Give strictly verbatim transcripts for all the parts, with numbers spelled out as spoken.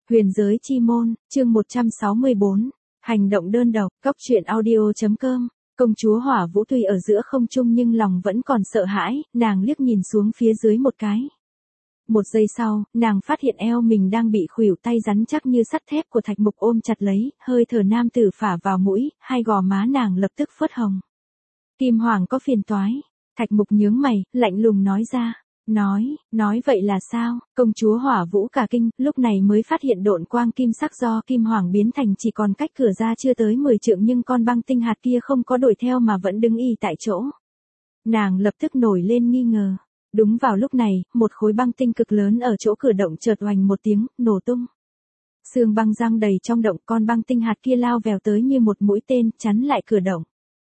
Huyền giới chi môn, chương một trăm sáu mươi bốn, hành động đơn độc, cóc truyện audio.com, công chúa Hỏa Vũ tuy ở giữa không trung nhưng lòng vẫn còn sợ hãi, nàng liếc nhìn xuống phía dưới một cái. Một giây sau, nàng phát hiện eo mình đang bị khuỷu tay rắn chắc như sắt thép của Thạch Mục ôm chặt lấy, hơi thở nam tử phả vào mũi, hai gò má nàng lập tức phớt hồng. Kim Hoàng có phiền toái, Thạch Mục nhướng mày, lạnh lùng nói ra. Nói, nói vậy là sao? Công chúa Hỏa Vũ cả kinh, lúc này mới phát hiện độn quang kim sắc do Kim Hoàng biến thành chỉ còn cách cửa ra chưa tới mười trượng nhưng con băng tinh hạt kia không có đuổi theo mà vẫn đứng y tại chỗ. Nàng lập tức nổi lên nghi ngờ. Đúng vào lúc này, một khối băng tinh cực lớn ở chỗ cửa động chợt oành một tiếng, nổ tung. Sương băng răng đầy trong động, con băng tinh hạt kia lao vèo tới như một mũi tên, chắn lại cửa động.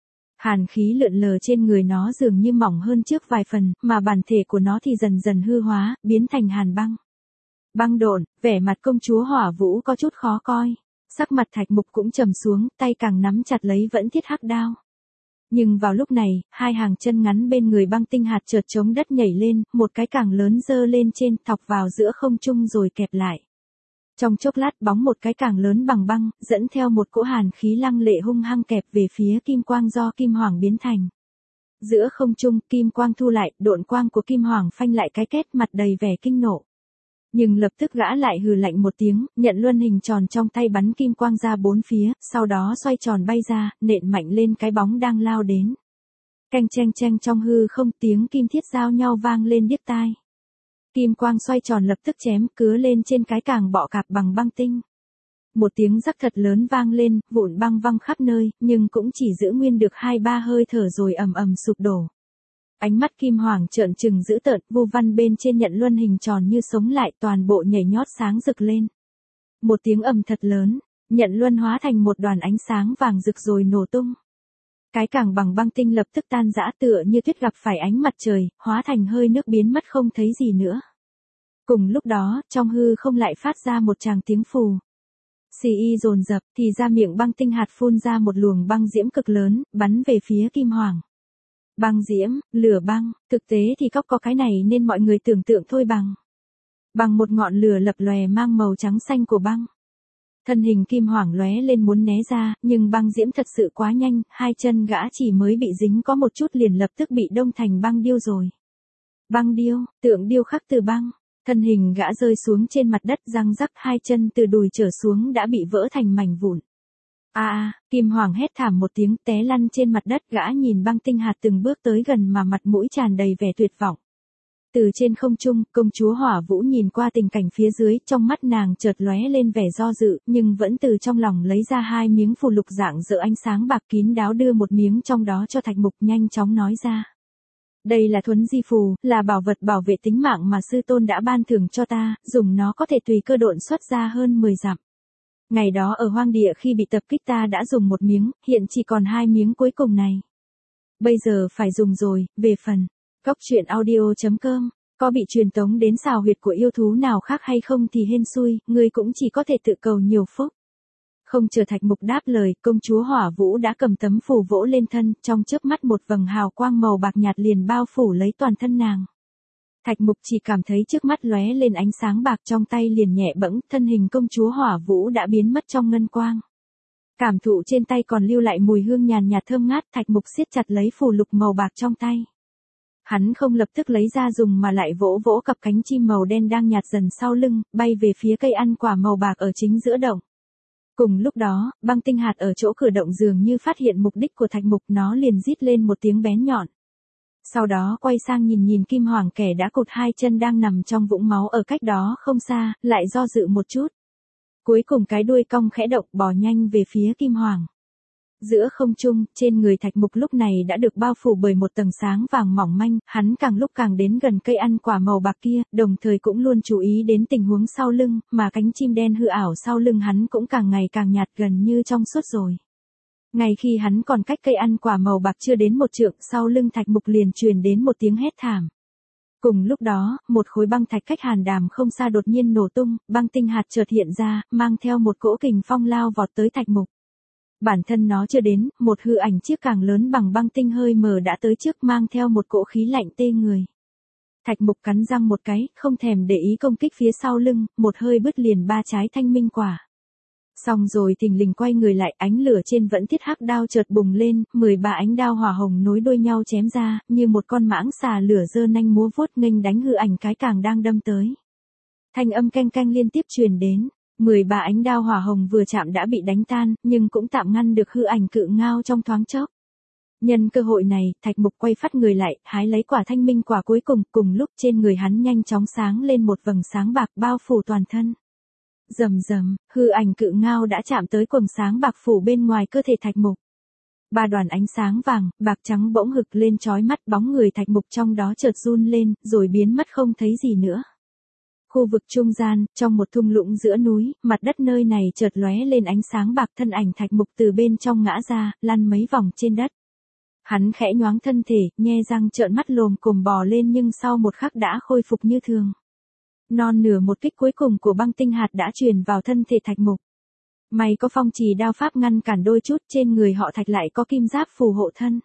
Hàn khí lượn lờ trên người nó dường như mỏng hơn trước vài phần, mà bản thể của nó thì dần dần hư hóa, biến thành hàn băng. Băng độn, vẻ mặt công chúa Hỏa Vũ có chút khó coi. Sắc mặt Thạch Mục cũng trầm xuống, tay càng nắm chặt lấy vẫn thiết hắc đao. Nhưng vào lúc này, hai hàng chân ngắn bên người băng tinh hạt chợt chống đất nhảy lên, một cái càng lớn giơ lên trên, thọc vào giữa không trung rồi kẹp lại. Trong chốc lát bóng một cái càng lớn bằng băng, dẫn theo một cỗ hàn khí lăng lệ hung hăng kẹp về phía kim quang do Kim Hoàng biến thành. Giữa không trung, kim quang thu lại, độn quang của Kim Hoàng phanh lại cái két, mặt đầy vẻ kinh nộ. Nhưng lập tức gã lại hừ lạnh một tiếng, nhận luân hình tròn trong tay bắn kim quang ra bốn phía, sau đó xoay tròn bay ra, nện mạnh lên cái bóng đang lao đến. Canh cheng cheng trong hư không, tiếng kim thiết giao nhau vang lên điếc tai. Kim quang xoay tròn lập tức chém cứa lên trên cái càng bọ cạp bằng băng tinh. Một tiếng rắc thật lớn vang lên, vụn băng văng khắp nơi, nhưng cũng chỉ giữ nguyên được hai ba hơi thở rồi ầm ầm sụp đổ. Ánh mắt Kim Hoàng trợn trừng dữ tợn, vu văn bên trên nhận luân hình tròn như sống lại, toàn bộ nhảy nhót sáng rực lên. Một tiếng ầm thật lớn, nhận luân hóa thành một đoàn ánh sáng vàng rực rồi nổ tung. Cái càng bằng băng tinh lập tức tan rã tựa như tuyết gặp phải ánh mặt trời, hóa thành hơi nước biến mất không thấy gì nữa. Cùng lúc đó, trong hư không lại phát ra một tràng tiếng phù. Xì y dồn dập, thì ra miệng băng tinh hạt phun ra một luồng băng diễm cực lớn, bắn về phía Kim Hoàng. Băng diễm, lửa băng, thực tế thì cóc có cái này nên mọi người tưởng tượng thôi bằng. Bằng một ngọn lửa lập lòe mang màu trắng xanh của băng. Thân hình Kim Hoàng lóe lên muốn né ra, nhưng băng diễm thật sự quá nhanh, hai chân gã chỉ mới bị dính có một chút liền lập tức bị đông thành băng điêu rồi. Băng điêu, tượng điêu khắc từ băng, thân hình gã rơi xuống trên mặt đất răng rắc, hai chân từ đùi trở xuống đã bị vỡ thành mảnh vụn. A à, Kim Hoàng hét thảm một tiếng té lăn trên mặt đất, gã nhìn băng tinh hạt từng bước tới gần mà mặt mũi tràn đầy vẻ tuyệt vọng. Từ trên không trung, công chúa Hỏa Vũ nhìn qua tình cảnh phía dưới, trong mắt nàng chợt lóe lên vẻ do dự, nhưng vẫn từ trong lòng lấy ra hai miếng phù lục dạng dỡ ánh sáng bạc kín đáo đưa một miếng trong đó cho Thạch Mục, nhanh chóng nói ra. Đây là thuấn di phù, là bảo vật bảo vệ tính mạng mà sư tôn đã ban thưởng cho ta, dùng nó có thể tùy cơ độn xuất ra hơn mười dặm. Ngày đó ở hoang địa khi bị tập kích ta đã dùng một miếng, hiện chỉ còn hai miếng cuối cùng này. Bây giờ phải dùng rồi, về phần cóc truyện audio.com, có bị truyền tống đến xào huyệt của yêu thú nào khác hay không thì hên xui, ngươi cũng chỉ có thể tự cầu nhiều phúc. Không chờ Thạch Mục đáp lời, công chúa Hỏa Vũ đã cầm tấm phù vỗ lên thân, trong chớp mắt một vầng hào quang màu bạc nhạt liền bao phủ lấy toàn thân nàng. Thạch Mục chỉ cảm thấy trước mắt lóe lên ánh sáng bạc, trong tay liền nhẹ bẫng, thân hình công chúa Hỏa Vũ đã biến mất trong ngân quang. Cảm thụ trên tay còn lưu lại mùi hương nhàn nhạt thơm ngát, Thạch Mục siết chặt lấy phù lục màu bạc trong tay. Hắn không lập tức lấy ra dùng mà lại vỗ vỗ cặp cánh chim màu đen đang nhạt dần sau lưng, bay về phía cây ăn quả màu bạc ở chính giữa động. Cùng lúc đó, băng tinh hạt ở chỗ cửa động dường như phát hiện mục đích của Thạch Mục, nó liền rít lên một tiếng bén nhọn. Sau đó quay sang nhìn nhìn Kim Hoàng kẻ đã cụt hai chân đang nằm trong vũng máu ở cách đó không xa, lại do dự một chút. Cuối cùng cái đuôi cong khẽ động bò nhanh về phía Kim Hoàng. Giữa không trung, trên người Thạch Mục lúc này đã được bao phủ bởi một tầng sáng vàng mỏng manh, hắn càng lúc càng đến gần cây ăn quả màu bạc kia, đồng thời cũng luôn chú ý đến tình huống sau lưng, mà cánh chim đen hư ảo sau lưng hắn cũng càng ngày càng nhạt gần như trong suốt rồi. Ngay khi hắn còn cách cây ăn quả màu bạc chưa đến một trượng, sau lưng Thạch Mục liền truyền đến một tiếng hét thảm. Cùng lúc đó, một khối băng thạch cách hàn đàm không xa đột nhiên nổ tung, băng tinh hạt chợt hiện ra, mang theo một cỗ kình phong lao vọt tới Thạch Mục. Bản thân nó chưa đến, một hư ảnh chiếc càng lớn bằng băng tinh hơi mờ đã tới trước, mang theo một cỗ khí lạnh tê người. Thạch Mục cắn răng một cái, không thèm để ý công kích phía sau lưng, một hơi bứt liền ba trái thanh minh quả. Xong rồi thình lình quay người lại, ánh lửa trên vẫn thiết hắc đao chợt bùng lên, mười ba ánh đao hỏa hồng nối đuôi nhau chém ra, như một con mãng xà lửa giơ nanh múa vuốt nghênh đánh hư ảnh cái càng đang đâm tới. Thanh âm canh canh liên tiếp truyền đến, mười ba ánh đao hỏa hồng vừa chạm đã bị đánh tan, nhưng cũng tạm ngăn được hư ảnh cự ngao trong thoáng chốc. Nhân cơ hội này, Thạch Mục quay phát người lại, hái lấy quả thanh minh quả cuối cùng, cùng lúc trên người hắn nhanh chóng sáng lên một vầng sáng bạc bao phủ toàn thân. Rầm rầm, hư ảnh cự ngao đã chạm tới quầng sáng bạc phủ bên ngoài cơ thể Thạch Mục. Ba đoàn ánh sáng vàng, bạc trắng bỗng hực lên chói mắt, bóng người Thạch Mục trong đó chợt run lên, rồi biến mất không thấy gì nữa. Khu vực trung gian, trong một thung lũng giữa núi, mặt đất nơi này chợt lóe lên ánh sáng bạc, thân ảnh Thạch Mục từ bên trong ngã ra, lăn mấy vòng trên đất. Hắn khẽ nhoáng thân thể, nhe răng trợn mắt lồm cồm bò lên nhưng sau một khắc đã khôi phục như thường. Non nửa một kích cuối cùng của băng tinh hạt đã truyền vào thân thể Thạch Mục. May có phong trì đao pháp ngăn cản đôi chút, trên người họ Thạch lại có kim giáp phù hộ thân.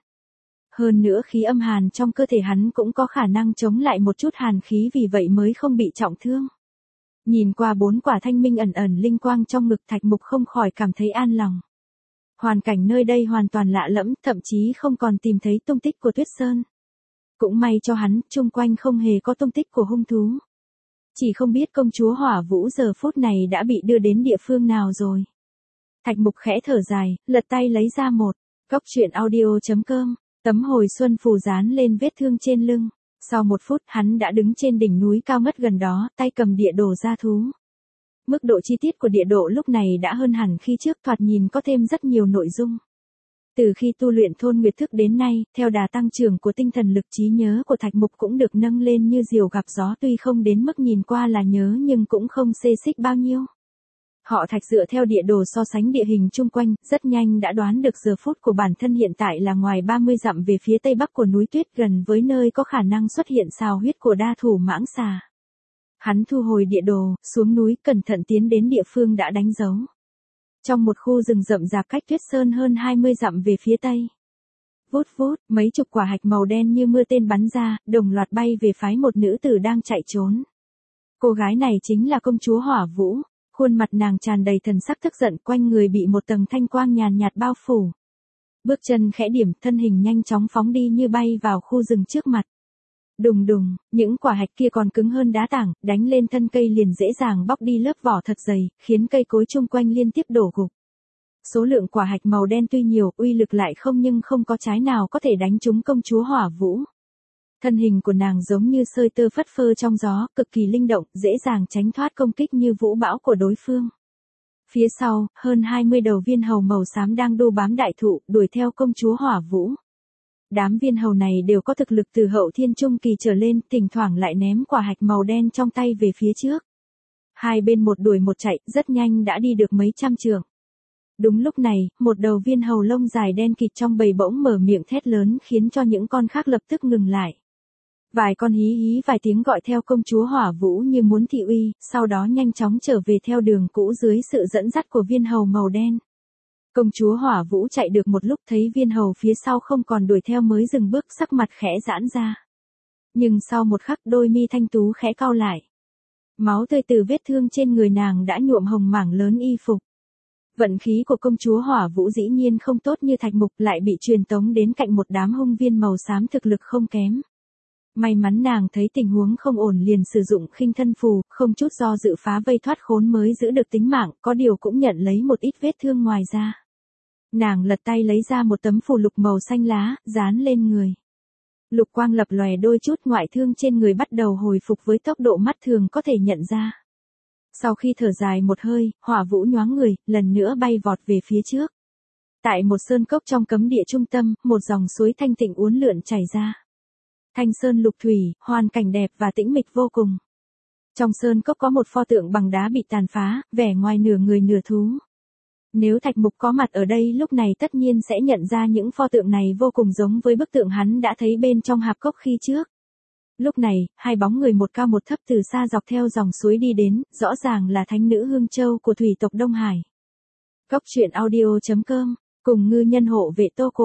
Hơn nữa khí âm hàn trong cơ thể hắn cũng có khả năng chống lại một chút hàn khí, vì vậy mới không bị trọng thương. Nhìn qua bốn quả thanh minh ẩn ẩn linh quang trong ngực, Thạch Mục không khỏi cảm thấy an lòng. Hoàn cảnh nơi đây hoàn toàn lạ lẫm, thậm chí không còn tìm thấy tung tích của Tuyết Sơn. Cũng may cho hắn, chung quanh không hề có tung tích của hung thú. Chỉ không biết công chúa Hỏa Vũ giờ phút này đã bị đưa đến địa phương nào rồi. Thạch Mục khẽ thở dài, lật tay lấy ra một cốc truyện audio chấm com, tấm hồi xuân phù dán lên vết thương trên lưng. Sau một phút hắn đã đứng trên đỉnh núi cao ngất gần đó, tay cầm địa đồ gia thú. Mức độ chi tiết của địa độ lúc này đã hơn hẳn khi trước, thoạt nhìn có thêm rất nhiều nội dung. Từ khi tu luyện thôn nguyệt thức đến nay, theo đà tăng trưởng của tinh thần lực, trí nhớ của Thạch Mục cũng được nâng lên như diều gặp gió, tuy không đến mức nhìn qua là nhớ nhưng cũng không xê xích bao nhiêu. Họ Thạch dựa theo địa đồ so sánh địa hình chung quanh, rất nhanh đã đoán được giờ phút của bản thân hiện tại là ngoài ba mươi dặm về phía tây bắc của núi tuyết, gần với nơi có khả năng xuất hiện sào huyết của đa thủ mãng xà. Hắn thu hồi địa đồ, xuống núi, cẩn thận tiến đến địa phương đã đánh dấu. Trong một khu rừng rậm rạp cách Tuyết Sơn hơn hai mươi dặm về phía tây. Vút vút, mấy chục quả hạch màu đen như mưa tên bắn ra, đồng loạt bay về phái một nữ tử đang chạy trốn. Cô gái này chính là công chúa Hỏa Vũ, khuôn mặt nàng tràn đầy thần sắc tức giận, quanh người bị một tầng thanh quang nhàn nhạt bao phủ. Bước chân khẽ điểm, thân hình nhanh chóng phóng đi như bay vào khu rừng trước mặt. Đùng đùng, những quả hạch kia còn cứng hơn đá tảng, đánh lên thân cây liền dễ dàng bóc đi lớp vỏ thật dày, khiến cây cối chung quanh liên tiếp đổ gục. Số lượng quả hạch màu đen tuy nhiều, uy lực lại không, nhưng không có trái nào có thể đánh trúng công chúa Hỏa Vũ. Thân hình của nàng giống như sợi tơ phất phơ trong gió, cực kỳ linh động, dễ dàng tránh thoát công kích như vũ bão của đối phương. Phía sau, hơn hai mươi đầu viên hầu màu xám đang đu bám đại thụ, đuổi theo công chúa Hỏa Vũ. Đám viên hầu này đều có thực lực từ hậu thiên trung kỳ trở lên, thỉnh thoảng lại ném quả hạch màu đen trong tay về phía trước. Hai bên một đuổi một chạy, rất nhanh đã đi được mấy trăm trượng. Đúng lúc này, một đầu viên hầu lông dài đen kịt trong bầy bỗng mở miệng thét lớn, khiến cho những con khác lập tức ngừng lại. Vài con hí hí vài tiếng gọi theo công chúa Hỏa Vũ như muốn thị uy, sau đó nhanh chóng trở về theo đường cũ dưới sự dẫn dắt của viên hầu màu đen. Công chúa Hỏa Vũ chạy được một lúc thấy viên hầu phía sau không còn đuổi theo mới dừng bước, sắc mặt khẽ giãn ra. Nhưng sau một khắc đôi mi thanh tú khẽ cau lại. Máu tươi từ vết thương trên người nàng đã nhuộm hồng mảng lớn y phục. Vận khí của công chúa Hỏa Vũ dĩ nhiên không tốt như Thạch Mục, lại bị truyền tống đến cạnh một đám hung viên màu xám thực lực không kém. May mắn nàng thấy tình huống không ổn liền sử dụng khinh thân phù, không chút do dự phá vây thoát khốn mới giữ được tính mạng, có điều cũng nhận lấy một ít vết thương ngoài ra. Nàng lật tay lấy ra một tấm phù lục màu xanh lá, dán lên người. Lục quang lập lòe đôi chút, ngoại thương trên người bắt đầu hồi phục với tốc độ mắt thường có thể nhận ra. Sau khi thở dài một hơi, Hỏa Vũ nhoáng người, lần nữa bay vọt về phía trước. Tại một sơn cốc trong cấm địa trung tâm, một dòng suối thanh tịnh uốn lượn chảy ra. Thanh sơn lục thủy, hoàn cảnh đẹp và tĩnh mịch vô cùng. Trong sơn cốc có một pho tượng bằng đá bị tàn phá, vẻ ngoài nửa người nửa thú. Nếu Thạch Mục có mặt ở đây lúc này tất nhiên sẽ nhận ra những pho tượng này vô cùng giống với bức tượng hắn đã thấy bên trong hạp cốc khi trước. Lúc này, hai bóng người một cao một thấp từ xa dọc theo dòng suối đi đến, rõ ràng là thánh nữ Hương Châu của thủy tộc Đông Hải. Cốc truyện audio chấm com, cùng ngư nhân hộ vệ Tô Cổ.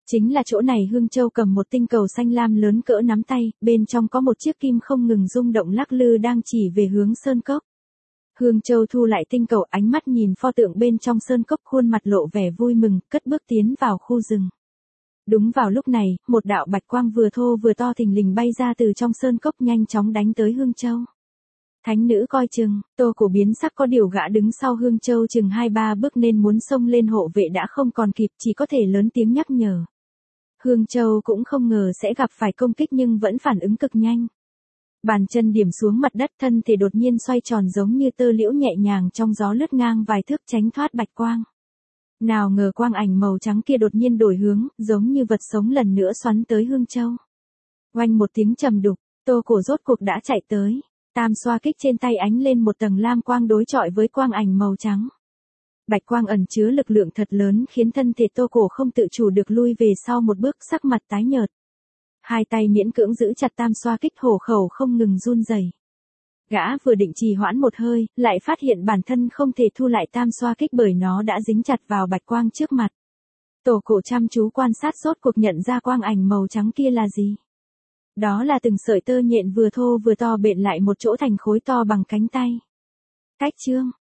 Chính là chỗ này Hương Châu cầm một tinh cầu xanh lam lớn cỡ nắm tay, bên trong có một chiếc kim không ngừng rung động lắc lư đang chỉ về hướng sơn cốc. Hương Châu thu lại tinh cầu, ánh mắt nhìn pho tượng bên trong sơn cốc, khuôn mặt lộ vẻ vui mừng, cất bước tiến vào khu rừng. Đúng vào lúc này, một đạo bạch quang vừa thô vừa to thình lình bay ra từ trong sơn cốc, nhanh chóng đánh tới Hương Châu. Thánh nữ coi chừng, Tô Cổ biến sắc, có điều gã đứng sau Hương Châu chừng hai ba bước nên muốn xông lên hộ vệ đã không còn kịp, chỉ có thể lớn tiếng nhắc nhở. Hương Châu cũng không ngờ sẽ gặp phải công kích nhưng vẫn phản ứng cực nhanh. Bàn chân điểm xuống mặt đất, thân thể đột nhiên xoay tròn giống như tơ liễu nhẹ nhàng trong gió lướt ngang vài thước tránh thoát bạch quang. Nào ngờ quang ảnh màu trắng kia đột nhiên đổi hướng, giống như vật sống lần nữa xoắn tới Hương Châu. Oanh một tiếng trầm đục, Tô Cổ rốt cuộc đã chạy tới. Tam xoa kích trên tay ánh lên một tầng lam quang đối chọi với quang ảnh màu trắng. Bạch quang ẩn chứa lực lượng thật lớn khiến thân thể Tô Cổ không tự chủ được lui về sau một bước, sắc mặt tái nhợt. Hai tay miễn cưỡng giữ chặt tam xoa kích, hổ khẩu không ngừng run rẩy. Gã vừa định trì hoãn một hơi, lại phát hiện bản thân không thể thu lại tam xoa kích bởi nó đã dính chặt vào bạch quang trước mặt. Tô Cổ chăm chú quan sát, rốt cuộc nhận ra quang ảnh màu trắng kia là gì. Đó là từng sợi tơ nhện vừa thô vừa to bện lại một chỗ thành khối to bằng cánh tay. Cách chương,